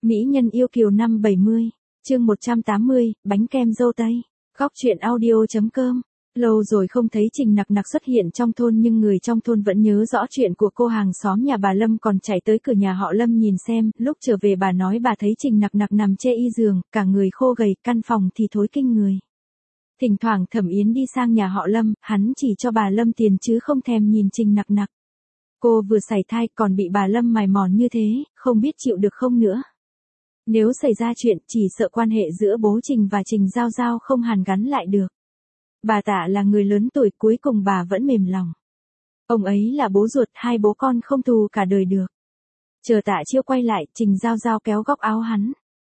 Mỹ nhân yêu kiều năm 70, chương 180, bánh kem dâu tây. Góc truyện audio.com. Lâu rồi không thấy Trình Nặc Nặc xuất hiện trong thôn nhưng người trong thôn vẫn nhớ rõ chuyện của cô hàng xóm nhà bà Lâm còn chạy tới cửa nhà họ Lâm nhìn xem, lúc trở về bà nói bà thấy Trình Nặc Nặc nằm chê y giường, cả người khô gầy, căn phòng thì thối kinh người. Thỉnh thoảng Thẩm Yến đi sang nhà họ Lâm, hắn chỉ cho bà Lâm tiền chứ không thèm nhìn Trình Nặc Nặc. Cô vừa sảy thai còn bị bà Lâm mài mòn như thế, không biết chịu được không nữa. Nếu xảy ra chuyện, chỉ sợ quan hệ giữa bố Trình và Trình Giao Giao không hàn gắn lại được. Bà Tạ là người lớn tuổi, cuối cùng bà vẫn mềm lòng. Ông ấy là bố ruột, hai bố con không thù cả đời được. Chờ Tạ Chiêu quay lại, Trình Giao Giao kéo góc áo hắn.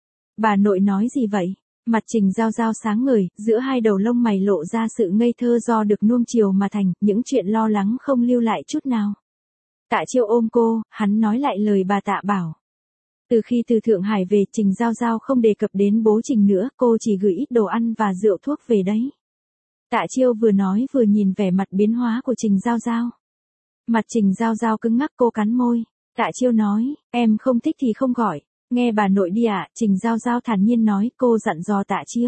Bà nội nói gì vậy? Mặt Trình Giao Giao sáng ngời, giữa hai đầu lông mày lộ ra sự ngây thơ do được nuông chiều mà thành, những chuyện lo lắng không lưu lại chút nào. Tạ Chiêu ôm cô, hắn nói lại lời bà Tạ bảo. Từ khi từ Thượng Hải về, Trình Giao Giao không đề cập đến bố Trình nữa, cô chỉ gửi ít đồ ăn và rượu thuốc về đấy. Tạ Chiêu vừa nói vừa nhìn vẻ mặt biến hóa của Trình Giao Giao. Mặt Trình Giao Giao cứng ngắc, cô cắn môi. Tạ Chiêu nói, em không thích thì không gọi, nghe bà nội đi ạ. Trình Giao Giao thản nhiên nói, cô dặn dò Tạ Chiêu.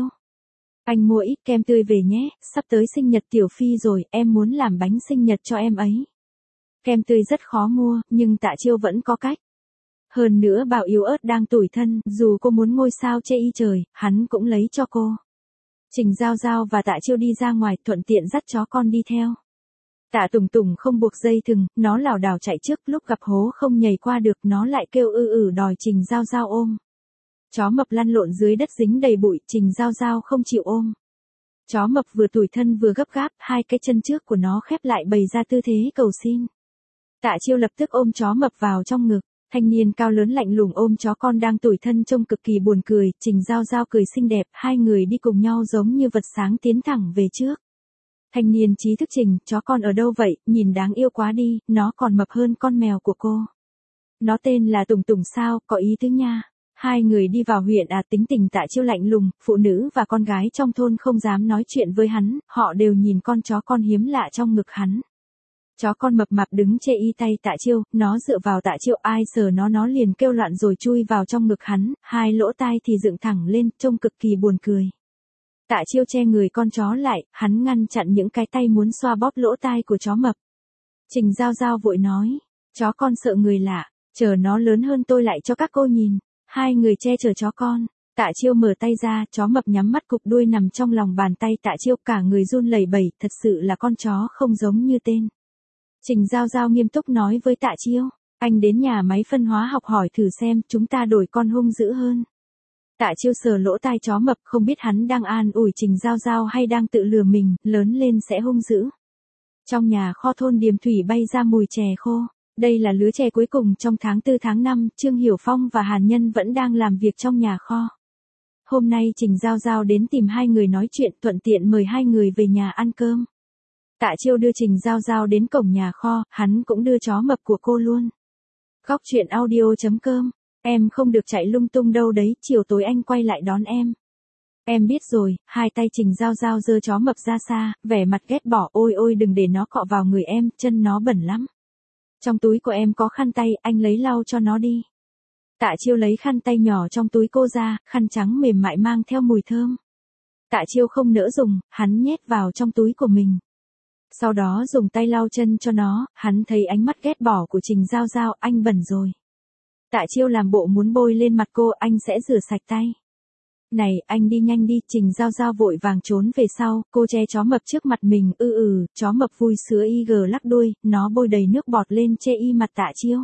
Anh mua ít kem tươi về nhé, sắp tới sinh nhật Tiểu Phi rồi, em muốn làm bánh sinh nhật cho em ấy. Kem tươi rất khó mua, nhưng Tạ Chiêu vẫn có cách. Hơn nữa Bảo yếu ớt đang tủi thân, dù cô muốn ngôi sao chê y trời, hắn cũng lấy cho cô. Trình Giao Giao và Tạ Chiêu đi ra ngoài, thuận tiện dắt chó con đi theo. Tạ Tùng Tùng không buộc dây thừng, nó lảo đảo chạy trước, lúc gặp hố không nhảy qua được, nó lại kêu đòi Trình Giao Giao ôm. Chó mập lăn lộn dưới đất dính đầy bụi, Trình Giao Giao không chịu ôm. Chó mập vừa tủi thân vừa gấp gáp, hai cái chân trước của nó khép lại bày ra tư thế cầu xin. Tạ Chiêu lập tức ôm chó mập vào trong ngực. Thanh niên cao lớn lạnh lùng ôm chó con đang tủi thân trông cực kỳ buồn cười, Trình Giao Giao cười xinh đẹp, hai người đi cùng nhau giống như vật sáng tiến thẳng về trước. Thanh niên trí thức Trình, chó con ở đâu vậy, nhìn đáng yêu quá đi, nó còn mập hơn con mèo của cô. Nó tên là Tùng Tùng sao, có ý tứ nha. Hai người đi vào huyện tính tình Tạ Chiêu lạnh lùng, phụ nữ và con gái trong thôn không dám nói chuyện với hắn, họ đều nhìn con chó con hiếm lạ trong ngực hắn. Chó con mập mạp đứng chê y tay Tạ Chiêu, nó dựa vào Tạ Chiêu, ai sờ nó liền kêu loạn rồi chui vào trong ngực hắn, hai lỗ tai thì dựng thẳng lên, trông cực kỳ buồn cười. Tạ Chiêu che người con chó lại, hắn ngăn chặn những cái tay muốn xoa bóp lỗ tai của chó mập. Trình Giao Giao vội nói, chó con sợ người lạ, chờ nó lớn hơn tôi lại cho các cô nhìn. Hai người che chở chó con. Tạ Chiêu mở tay ra, chó mập nhắm mắt cụp đuôi nằm trong lòng bàn tay Tạ Chiêu, cả người run lẩy bẩy, thật sự là con chó không giống như tên. Trình Giao Giao nghiêm túc nói với Tạ Chiêu, anh đến nhà máy phân hóa học hỏi thử xem, chúng ta đổi con hung dữ hơn. Tạ Chiêu sờ lỗ tai chó mập, không biết hắn đang an ủi Trình Giao Giao hay đang tự lừa mình, lớn lên sẽ hung dữ. Trong nhà kho thôn Điềm Thủy bay ra mùi chè khô. Đây là lứa chè cuối cùng trong tháng 4 tháng 5, Trương Hiểu Phong và Hàn Nhân vẫn đang làm việc trong nhà kho. Hôm nay Trình Giao Giao đến tìm hai người nói chuyện, thuận tiện mời hai người về nhà ăn cơm. Tạ Chiêu đưa Trình Giao Giao đến cổng nhà kho, hắn cũng đưa chó mập của cô luôn. Góc truyện audio.com, em không được chạy lung tung đâu đấy, chiều tối anh quay lại đón em. Em biết rồi, hai tay Trình Giao Giao giơ chó mập ra xa, vẻ mặt ghét bỏ, ôi đừng để nó cọ vào người em, chân nó bẩn lắm. Trong túi của em có khăn tay, anh lấy lau cho nó đi. Tạ Chiêu lấy khăn tay nhỏ trong túi cô ra, khăn trắng mềm mại mang theo mùi thơm. Tạ Chiêu không nỡ dùng, hắn nhét vào trong túi của mình. Sau đó dùng tay lau chân cho nó, hắn thấy ánh mắt ghét bỏ của Trình Giao Giao, anh bẩn rồi. Tạ Chiêu làm bộ muốn bôi lên mặt cô, anh sẽ rửa sạch tay. Này, anh đi nhanh đi, Trình Giao Giao vội vàng trốn về sau, cô che chó mập trước mặt mình, chó mập vui sữa lắc đuôi, nó bôi đầy nước bọt lên che y mặt Tạ Chiêu.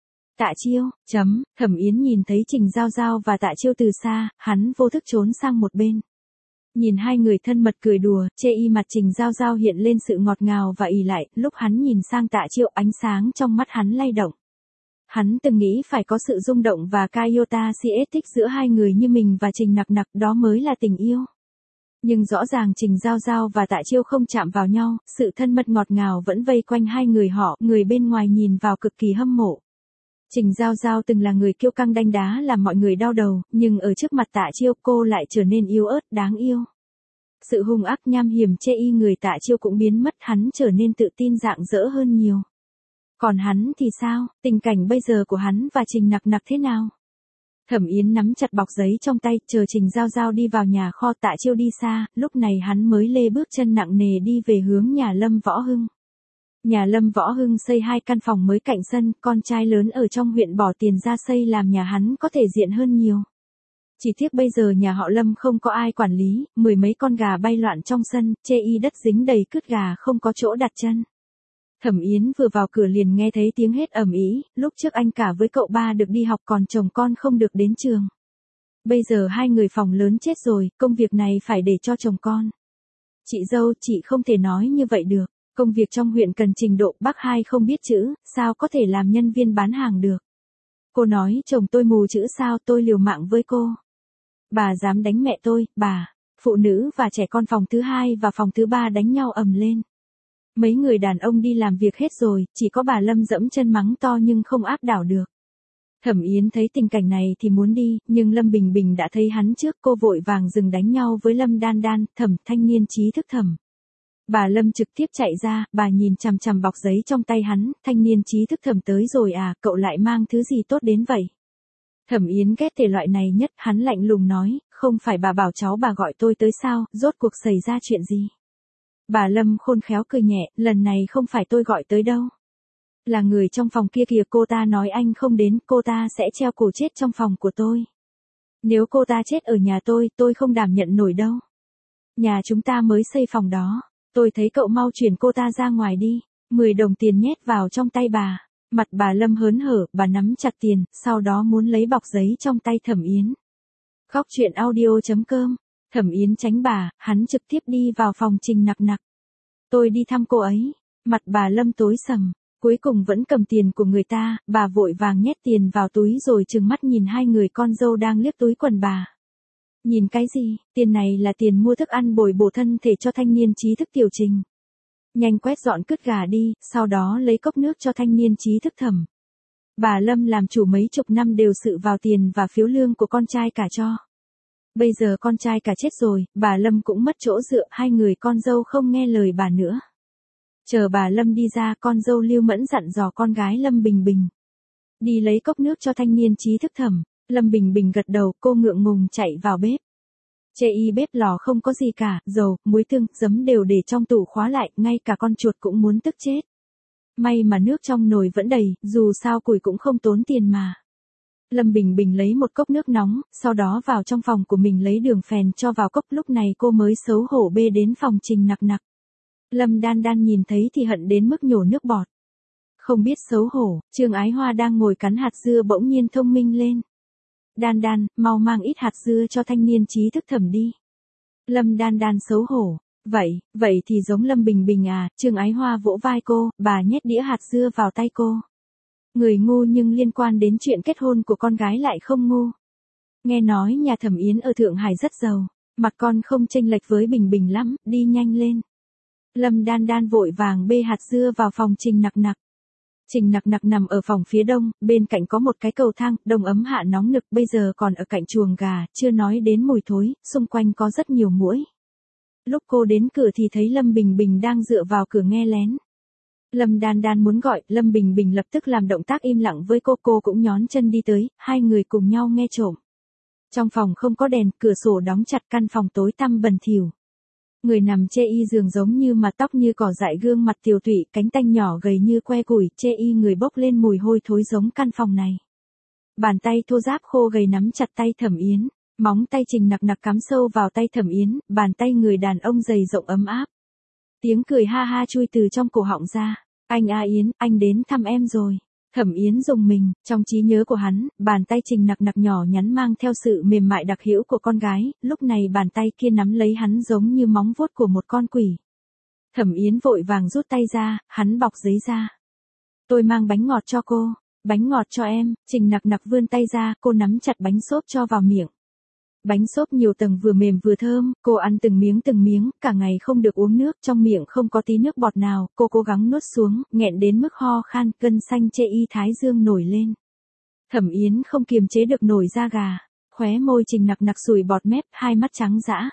Tạ Chiêu, Thẩm Yến nhìn thấy Trình Giao Giao và Tạ Chiêu từ xa, hắn vô thức trốn sang một bên. Nhìn hai người thân mật cười đùa, che y mặt Trình Giao Giao hiện lên sự ngọt ngào và ỷ lại, lúc hắn nhìn sang Tạ Chiêu ánh sáng trong mắt hắn lay động. Hắn từng nghĩ phải có sự rung động và Kaiota Sietich giữa hai người như mình và Trình Nặc Nặc, đó mới là tình yêu. Nhưng rõ ràng Trình Giao Giao và Tạ Chiêu không chạm vào nhau, sự thân mật ngọt ngào vẫn vây quanh hai người họ, người bên ngoài nhìn vào cực kỳ hâm mộ. Trình Giao Giao từng là người kiêu căng đanh đá làm mọi người đau đầu, nhưng ở trước mặt Tạ Chiêu cô lại trở nên yếu ớt, đáng yêu. Sự hung ác nham hiểm chê y người Tạ Chiêu cũng biến mất, hắn trở nên tự tin rạng rỡ hơn nhiều. Còn hắn thì sao, tình cảnh bây giờ của hắn và Trình Nặc Nặc thế nào? Thẩm Yến nắm chặt bọc giấy trong tay, chờ Trình Giao Giao đi vào nhà kho. Tạ Chiêu đi xa, lúc này hắn mới lê bước chân nặng nề đi về hướng nhà Lâm Võ Hưng. Nhà Lâm Võ Hưng xây 2 căn phòng mới cạnh sân, con trai lớn ở trong huyện bỏ tiền ra xây làm nhà hắn có thể diện hơn nhiều. Chỉ tiếc bây giờ nhà họ Lâm không có ai quản lý, 10 mấy con gà bay loạn trong sân, chê y đất dính đầy cứt gà không có chỗ đặt chân. Thẩm Yến vừa vào cửa liền nghe thấy tiếng hét ầm ĩ, lúc trước anh cả với cậu ba được đi học còn chồng con không được đến trường. Bây giờ 2 người phòng lớn chết rồi, công việc này phải để cho chồng con. Chị dâu, chị không thể nói như vậy được, công việc trong huyện cần trình độ, bác hai không biết chữ, sao có thể làm nhân viên bán hàng được. Cô nói chồng tôi mù chữ sao, tôi liều mạng với cô. Bà dám đánh mẹ tôi, bà. Phụ nữ và trẻ con phòng thứ 2 và phòng thứ 3 đánh nhau ầm lên. Mấy người đàn ông đi làm việc hết rồi, chỉ có bà Lâm dẫm chân mắng to nhưng không áp đảo được. Thẩm Yến thấy tình cảnh này thì muốn đi, nhưng Lâm Bình Bình đã thấy hắn trước, cô vội vàng dừng đánh nhau với Lâm Đan Đan. Thẩm, thanh niên trí thức Thẩm. Bà Lâm trực tiếp chạy ra, bà nhìn chằm chằm bọc giấy trong tay hắn, thanh niên trí thức Thẩm tới rồi à, cậu lại mang thứ gì tốt đến vậy? Thẩm Yến ghét thể loại này nhất, hắn lạnh lùng nói, không phải bà bảo cháu bà gọi tôi tới sao, rốt cuộc xảy ra chuyện gì? Bà Lâm khôn khéo cười nhẹ, lần này không phải tôi gọi tới đâu. Là người trong phòng kia kìa, cô ta nói anh không đến, cô ta sẽ treo cổ chết trong phòng của tôi. Nếu cô ta chết ở nhà tôi không đảm nhận nổi đâu. Nhà chúng ta mới xây phòng đó, tôi thấy cậu mau chuyển cô ta ra ngoài đi. 10 đồng tiền nhét vào trong tay bà. Mặt bà Lâm hớn hở, bà nắm chặt tiền, sau đó muốn lấy bọc giấy trong tay Thẩm Yến. Khóc chuyện audio.com. Thẩm Yến tránh bà, hắn trực tiếp đi vào phòng Trình Nặc Nặc. Tôi đi thăm cô ấy. Mặt bà Lâm tối sầm, cuối cùng vẫn cầm tiền của người ta, bà vội vàng nhét tiền vào túi rồi trừng mắt nhìn 2 người con dâu đang liếc túi quần bà. Nhìn cái gì, tiền này là tiền mua thức ăn bồi bổ thân thể cho thanh niên trí thức Tiểu Trình. Nhanh quét dọn cứt gà đi, sau đó lấy cốc nước cho thanh niên trí thức Thẩm. Bà Lâm làm chủ mấy chục năm đều sự vào tiền và phiếu lương của con trai cả cho. Bây giờ con trai cả chết rồi, bà Lâm cũng mất chỗ dựa, 2 người con dâu không nghe lời bà nữa. Chờ bà Lâm đi ra, con dâu Lưu Mẫn dặn dò con gái Lâm Bình Bình. Đi lấy cốc nước cho thanh niên trí thức Thẩm. Lâm Bình Bình gật đầu, cô ngượng ngùng chạy vào bếp. Chê y bếp lò không có gì cả, dầu, muối tương, giấm đều để trong tủ khóa lại, ngay cả con chuột cũng muốn tức chết. May mà nước trong nồi vẫn đầy, dù sao củi cũng không tốn tiền mà. Lâm Bình Bình lấy một cốc nước nóng, sau đó vào trong phòng của mình lấy đường phèn cho vào cốc, lúc này cô mới xấu hổ bê đến phòng Trình Nặc Nặc. Lâm Đan Đan nhìn thấy thì hận đến mức nhổ nước bọt. Không biết xấu hổ, Trương Ái Hoa đang ngồi cắn hạt dưa bỗng nhiên thông minh lên. Đan Đan, mau mang ít hạt dưa cho thanh niên trí thức Thẩm đi. Lâm Đan Đan xấu hổ. Vậy thì giống Lâm Bình Bình à, Trương Ái Hoa vỗ vai cô, bà nhét đĩa hạt dưa vào tay cô. Người ngu nhưng liên quan đến chuyện kết hôn của con gái lại không ngu. Nghe nói nhà Thẩm Yến ở Thượng Hải rất giàu, mặt con không chênh lệch với Bình Bình lắm, đi nhanh lên. Lâm Đan Đan vội vàng bê hạt dưa vào phòng Trình Nặc Nặc. Trình Nặc Nặc nằm ở phòng phía đông, bên cạnh có một cái cầu thang, đông ấm hạ nóng nực, bây giờ còn ở cạnh chuồng gà, chưa nói đến mùi thối, xung quanh có rất nhiều muỗi. Lúc cô đến cửa thì thấy Lâm Bình Bình đang dựa vào cửa nghe lén. Lâm Đan Đan muốn gọi, Lâm Bình Bình lập tức làm động tác im lặng với cô cũng nhón chân đi tới, 2 người cùng nhau nghe trộm. Trong phòng không có đèn, cửa sổ đóng chặt, căn phòng tối tăm bẩn thỉu. Người nằm chê y giường giống như mà tóc như cỏ dại, gương mặt tiều tụy, cánh tay nhỏ gầy như que củi, chê y người bốc lên mùi hôi thối giống căn phòng này. Bàn tay thô ráp khô gầy nắm chặt tay Thẩm Yến, móng tay Trình Nặc Nặc cắm sâu vào tay Thẩm Yến, bàn tay người đàn ông dày rộng ấm áp. Tiếng cười ha ha chui từ trong cổ họng ra, anh A Yến, anh đến thăm em rồi. Thẩm Yến rùng mình, trong trí nhớ của hắn, bàn tay Trình Nặc Nặc nhỏ nhắn mang theo sự mềm mại đặc hữu của con gái, lúc này bàn tay kia nắm lấy hắn giống như móng vuốt của một con quỷ. Thẩm Yến vội vàng rút tay ra, hắn bọc giấy ra. Tôi mang bánh ngọt cho cô, bánh ngọt cho em, Trình Nặc Nặc vươn tay ra, cô nắm chặt bánh xốp cho vào miệng. Bánh xốp nhiều tầng vừa mềm vừa thơm, cô ăn từng miếng, cả ngày không được uống nước, trong miệng không có tí nước bọt nào, cô cố gắng nuốt xuống, nghẹn đến mức ho khan, gân xanh chê y thái dương nổi lên. Thẩm Yến không kiềm chế được nổi da gà, khóe môi Trình Nặc Nặc sùi bọt mép, 2 mắt trắng dã.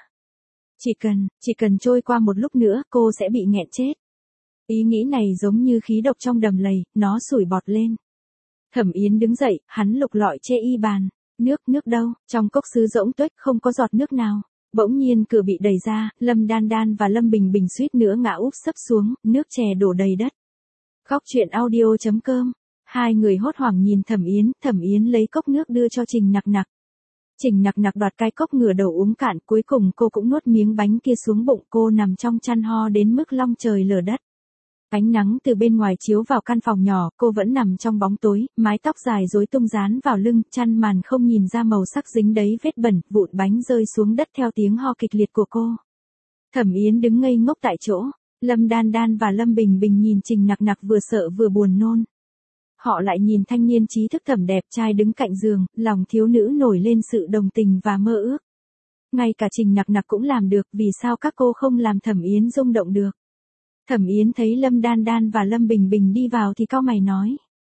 Chỉ cần trôi qua một lúc nữa, cô sẽ bị nghẹn chết. Ý nghĩ này giống như khí độc trong đầm lầy, nó sủi bọt lên. Thẩm Yến đứng dậy, hắn lục lọi chê y bàn. Nước đâu, trong cốc sứ rỗng tuếch không có giọt nước nào. Bỗng nhiên cửa bị đẩy ra, Lâm Đan Đan và Lâm Bình Bình suýt nữa ngã úp sấp xuống, nước chè đổ đầy đất. Khóc chuyện audio.com. Hai người hốt hoảng nhìn Thẩm Yến lấy cốc nước đưa cho Trình Nặc Nặc. Trình Nặc Nặc đoạt cái cốc ngửa đầu uống cạn, cuối cùng cô cũng nuốt miếng bánh kia xuống bụng, cô nằm trong chăn ho đến mức long trời lở đất. Ánh nắng từ bên ngoài chiếu vào căn phòng nhỏ, cô vẫn nằm trong bóng tối, mái tóc dài rối tung dán vào lưng, chăn màn không nhìn ra màu sắc dính đấy vết bẩn, vụn bánh rơi xuống đất theo tiếng ho kịch liệt của cô. Thẩm Yến đứng ngây ngốc tại chỗ, Lâm Đan Đan và Lâm Bình Bình nhìn Trình Nặc Nặc vừa sợ vừa buồn nôn. Họ lại nhìn thanh niên trí thức Thẩm đẹp trai đứng cạnh giường, lòng thiếu nữ nổi lên sự đồng tình và mơ ước. Ngay cả Trình Nặc Nặc cũng làm được, vì sao các cô không làm Thẩm Yến rung động được? Thẩm Yến thấy Lâm Đan Đan và Lâm Bình Bình đi vào thì cau mày nói.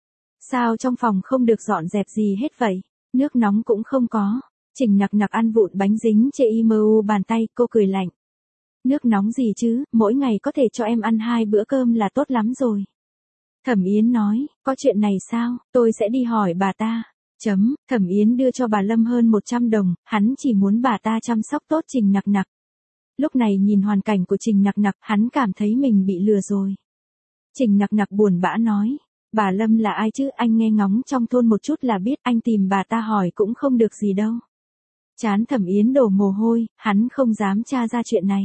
Sao trong phòng không được dọn dẹp gì hết vậy? Nước nóng cũng không có. Trình Nặc Nặc ăn vụn bánh dính trên bàn tay, cô cười lạnh. Nước nóng gì chứ, mỗi ngày có thể cho em ăn 2 bữa cơm là tốt lắm rồi. Thẩm Yến nói, có chuyện này sao, tôi sẽ đi hỏi bà ta. Thẩm Yến đưa cho bà Lâm hơn 100 đồng, hắn chỉ muốn bà ta chăm sóc tốt Trình Nặc Nặc. Lúc này nhìn hoàn cảnh của Trình Nặc Nặc, hắn cảm thấy mình bị lừa rồi. Trình Nặc Nặc buồn bã nói, bà Lâm là ai chứ, anh nghe ngóng trong thôn một chút là biết, anh tìm bà ta hỏi cũng không được gì đâu. Trán Thẩm Yến đổ mồ hôi, hắn không dám tra ra chuyện này.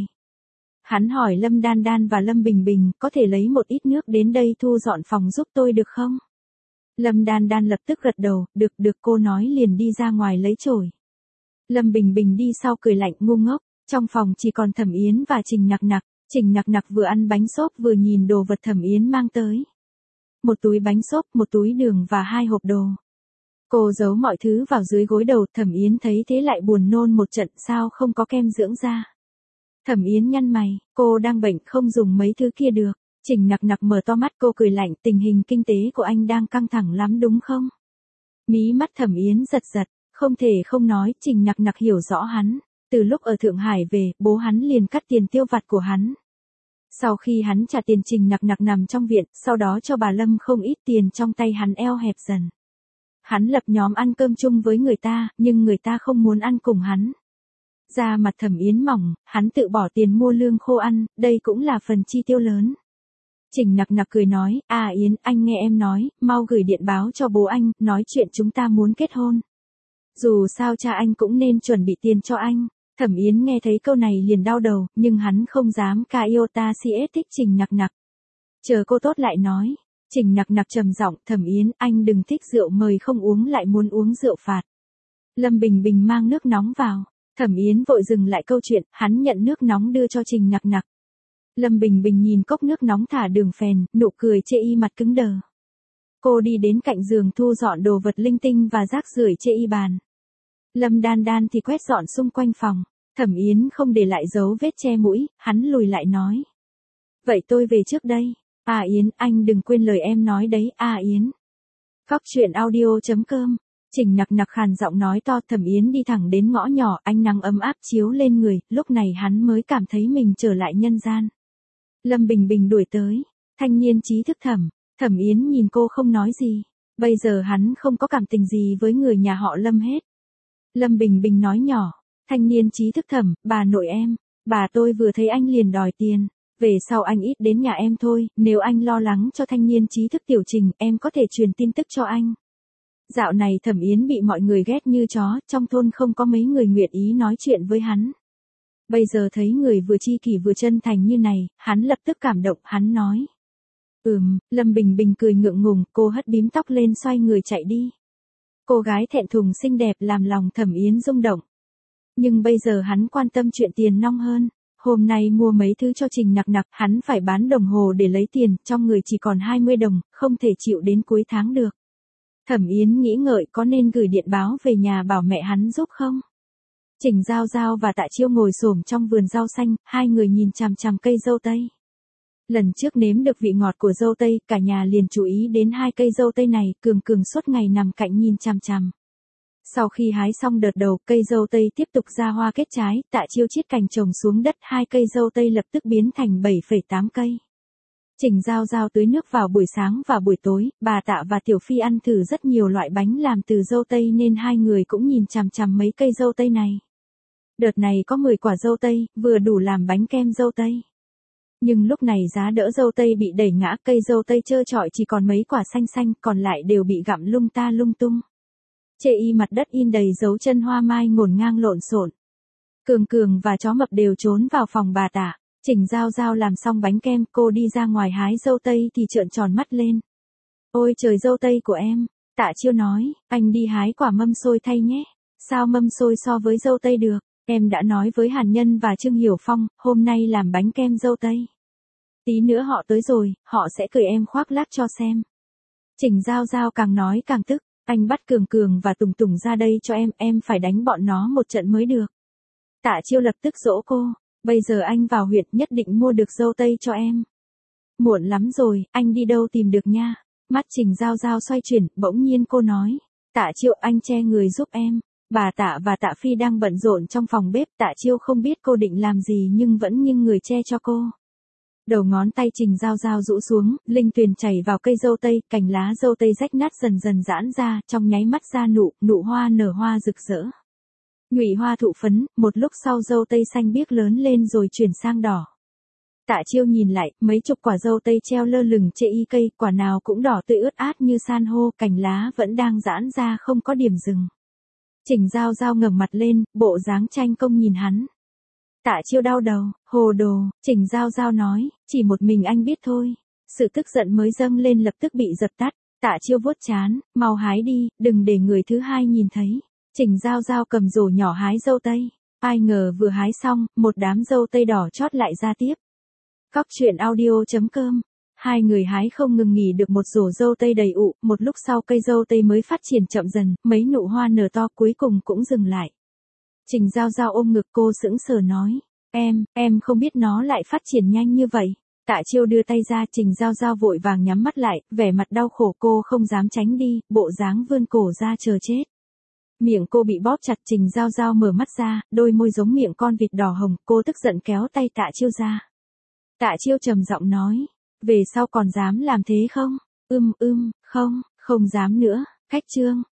Hắn hỏi Lâm Đan Đan và Lâm Bình Bình, có thể lấy một ít nước đến đây thu dọn phòng giúp tôi được không? Lâm Đan Đan lập tức gật đầu, được cô nói liền đi ra ngoài lấy chổi. Lâm Bình Bình đi sau cười lạnh ngu ngốc, trong phòng chỉ còn Thẩm Yến và Trình Nặc Nặc. Trình Nặc Nặc vừa ăn bánh xốp vừa nhìn đồ vật Thẩm Yến mang tới. Một túi bánh xốp, một túi đường và 2 hộp đồ. Cô giấu mọi thứ vào dưới gối đầu, Thẩm Yến thấy thế lại buồn nôn một trận, sao không có kem dưỡng da. Thẩm Yến nhăn mày, cô đang bệnh không dùng mấy thứ kia được. Trình Nặc Nặc mở to mắt, cô cười lạnh, tình hình kinh tế của anh đang căng thẳng lắm đúng không? Mí mắt Thẩm Yến giật giật, không thể không nói, Trình Nặc Nặc hiểu rõ hắn. Từ lúc ở Thượng Hải về, bố hắn liền cắt tiền tiêu vặt của hắn. Sau khi hắn trả tiền, Trình Nặc Nặc nằm trong viện, sau đó cho bà Lâm không ít tiền, trong tay hắn eo hẹp dần. Hắn lập nhóm ăn cơm chung với người ta, nhưng người ta không muốn ăn cùng hắn. Da mặt Thẩm Yến mỏng, hắn tự bỏ tiền mua lương khô ăn, đây cũng là phần chi tiêu lớn. Trình Nặc Nặc cười nói, Yến, anh nghe em nói, mau gửi điện báo cho bố anh, nói chuyện chúng ta muốn kết hôn. Dù sao cha anh cũng nên chuẩn bị tiền cho anh. Thẩm Yến nghe thấy câu này liền đau đầu, nhưng hắn không dám ca iota siết thích Trình Nặc Nặc. Chờ cô tốt lại nói. Trình Nặc Nặc trầm giọng, Thẩm Yến, anh đừng thích rượu mời không uống lại muốn uống rượu phạt. Lâm Bình Bình mang nước nóng vào. Thẩm Yến vội dừng lại câu chuyện, hắn nhận nước nóng đưa cho Trình Nặc Nặc. Lâm Bình Bình nhìn cốc nước nóng thả đường phèn, nụ cười chê y mặt cứng đờ. Cô đi đến cạnh giường thu dọn đồ vật linh tinh và rác rưởi chê y bàn. Lâm Đan Đan thì quét dọn xung quanh phòng. Thẩm Yến không để lại dấu vết che mũi, hắn lùi lại nói. Vậy tôi về trước đây. Yến, anh đừng quên lời em nói đấy, Yến. Khóc chuyện audio.com. Trình Nặc Nặc khàn giọng nói to, Thẩm Yến đi thẳng đến ngõ nhỏ, ánh nắng ấm áp chiếu lên người, lúc này hắn mới cảm thấy mình trở lại nhân gian. Lâm Bình Bình đuổi tới, thanh niên trí thức Thẩm Yến nhìn cô không nói gì, bây giờ hắn không có cảm tình gì với người nhà họ Lâm hết. Lâm Bình Bình nói nhỏ, thanh niên trí thức bà nội em, bà tôi vừa thấy anh liền đòi tiền, về sau anh ít đến nhà em thôi, nếu anh lo lắng cho thanh niên trí thức Tiểu Trình, em có thể truyền tin tức cho anh. Dạo này Thẩm Yến bị mọi người ghét như chó, trong thôn không có mấy người nguyện ý nói chuyện với hắn. Bây giờ thấy người vừa chi kỷ vừa chân thành như này, hắn lập tức cảm động, hắn nói. Lâm Bình Bình cười ngượng ngùng, cô hất bím tóc lên xoay người chạy đi. Cô gái thẹn thùng xinh đẹp làm lòng Thẩm Yến rung động. Nhưng bây giờ hắn quan tâm chuyện tiền nong hơn. Hôm nay mua mấy thứ cho Trình Nặc Nặc, hắn phải bán đồng hồ để lấy tiền, trong người chỉ còn 20 đồng, không thể chịu đến cuối tháng được. Thẩm Yến nghĩ ngợi có nên gửi điện báo về nhà bảo mẹ hắn giúp không? Trình Giao Giao và Tạ Chiêu ngồi xổm trong vườn rau xanh, hai người nhìn chằm chằm cây dâu tây. Lần trước nếm được vị ngọt của dâu tây, cả nhà liền chú ý đến 2 cây dâu tây này, Cường suốt ngày nằm cạnh nhìn chằm chằm. Sau khi hái xong đợt đầu, cây dâu tây tiếp tục ra hoa kết trái, Tạ Chiêu chiết cành trồng xuống đất, 2 cây dâu tây lập tức biến thành 7,8 cây. Trình Giao Giao tưới nước vào buổi sáng và buổi tối, bà Tạ và Tiểu Phi ăn thử rất nhiều loại bánh làm từ dâu tây nên hai người cũng nhìn chằm chằm mấy cây dâu tây này. Đợt này có 10 quả dâu tây, vừa đủ làm bánh kem dâu tây. Nhưng lúc này giá đỡ dâu tây bị đẩy ngã, cây dâu tây trơ trọi chỉ còn mấy quả xanh xanh, còn lại đều bị gặm lung ta lung tung. Chê y mặt đất in đầy dấu chân hoa mai ngổn ngang lộn xộn. Cường Cường và chó mập đều trốn vào phòng bà Tạ. Trình Giao Giao làm xong bánh kem, cô đi ra ngoài hái dâu tây thì trợn tròn mắt lên. Ôi trời, dâu tây của em. Tạ Chiêu nói, anh đi hái quả mâm xôi thay nhé. Sao mâm xôi so với dâu tây được? Em đã nói với Hàn Nhân và Trương Hiểu Phong, hôm nay làm bánh kem dâu tây. Tí nữa họ tới rồi, họ sẽ cười em khoác lác cho xem. Trình Giao Giao càng nói càng tức, anh bắt Cường Cường và Tùng Tùng ra đây cho em phải đánh bọn nó một trận mới được. Tạ Chiêu lập tức dỗ cô, bây giờ anh vào huyện nhất định mua được dâu tây cho em. Muộn lắm rồi, anh đi đâu tìm được nha. Mắt Trình Giao Giao xoay chuyển, bỗng nhiên cô nói, Tạ Chiêu, anh che người giúp em. Bà Tạ và Tạ Phi đang bận rộn trong phòng bếp, Tạ Chiêu không biết cô định làm gì nhưng vẫn nghiêng người che cho cô. Đầu ngón tay Trình Giao Giao rũ xuống, linh tuyền chảy vào cây dâu tây, cành lá dâu tây rách nát dần dần giãn ra, trong nháy mắt ra nụ hoa nở hoa rực rỡ. Ngụy hoa thụ phấn, một lúc sau dâu tây xanh biếc lớn lên rồi chuyển sang đỏ. Tạ Chiêu nhìn lại, mấy chục quả dâu tây treo lơ lửng trên y cây, quả nào cũng đỏ tươi ướt át như san hô, cành lá vẫn đang giãn ra không có điểm dừng. Trình Giao Giao ngẩng mặt lên, bộ dáng tranh công nhìn hắn. Tạ Chiêu đau đầu, hồ đồ, Trình Giao Giao nói, chỉ một mình anh biết thôi. Sự tức giận mới dâng lên lập tức bị dập tắt. Tạ Chiêu vuốt trán, mau hái đi, đừng để người thứ hai nhìn thấy. Trình Giao Giao cầm rổ nhỏ hái dâu tây. Ai ngờ vừa hái xong, một đám dâu tây đỏ chót lại ra tiếp. Cóc truyện audio.com. Hai người hái không ngừng nghỉ được một rổ dâu tây đầy ụ, một lúc sau cây dâu tây mới phát triển chậm dần, mấy nụ hoa nở to cuối cùng cũng dừng lại. Trình Giao Giao ôm ngực, cô sững sờ nói, em không biết nó lại phát triển nhanh như vậy. Tạ Chiêu đưa tay ra, Trình Giao Giao vội vàng nhắm mắt lại, vẻ mặt đau khổ, cô không dám tránh đi, bộ dáng vươn cổ ra chờ chết. Miệng cô bị bóp chặt, Trình Giao Giao mở mắt ra, đôi môi giống miệng con vịt đỏ hồng, cô tức giận kéo tay Tạ Chiêu ra. Tạ Chiêu trầm giọng nói, về sau còn dám làm thế không? Không dám nữa. Khách chương.